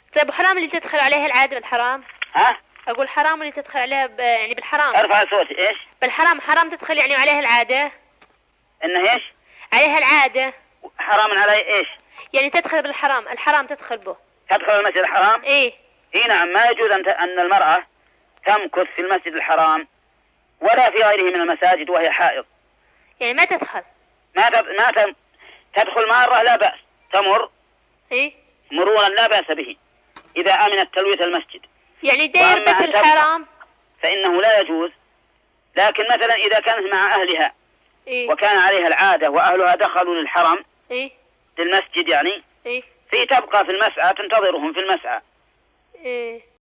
طيب حرام اللي تدخل عليها العادة بالحرام؟ ها؟ أقول حرام اللي تدخل عليها يعني بالحرام. ارفع صوتي. ايش؟ بالحرام حرام تدخل يعني عليها العادة. انه ايش؟ عليها العادة. حرام علي ايش؟ يعني تدخل بالحرام، الحرام تدخل به. تدخل المسجد الحرام؟ ايه. اي نعم، ما يجوز أن المرأة تمكث في المسجد الحرام ولا في غيره من المساجد وهي حائض. يعني ما تدخل. تدخل مرة لا بأس، تمر ايه مرورا لا بأس به إذا أمنت تلوية المسجد. يعني داير بيت الحرام فإنه لا يجوز. لكن مثلا إذا كانت مع أهلها إيه؟ وكان عليها العادة وأهلها دخلوا للحرم إيه؟ للمسجد يعني إيه؟ في تبقى في المسعى تنتظرهم في المسعى. إيه؟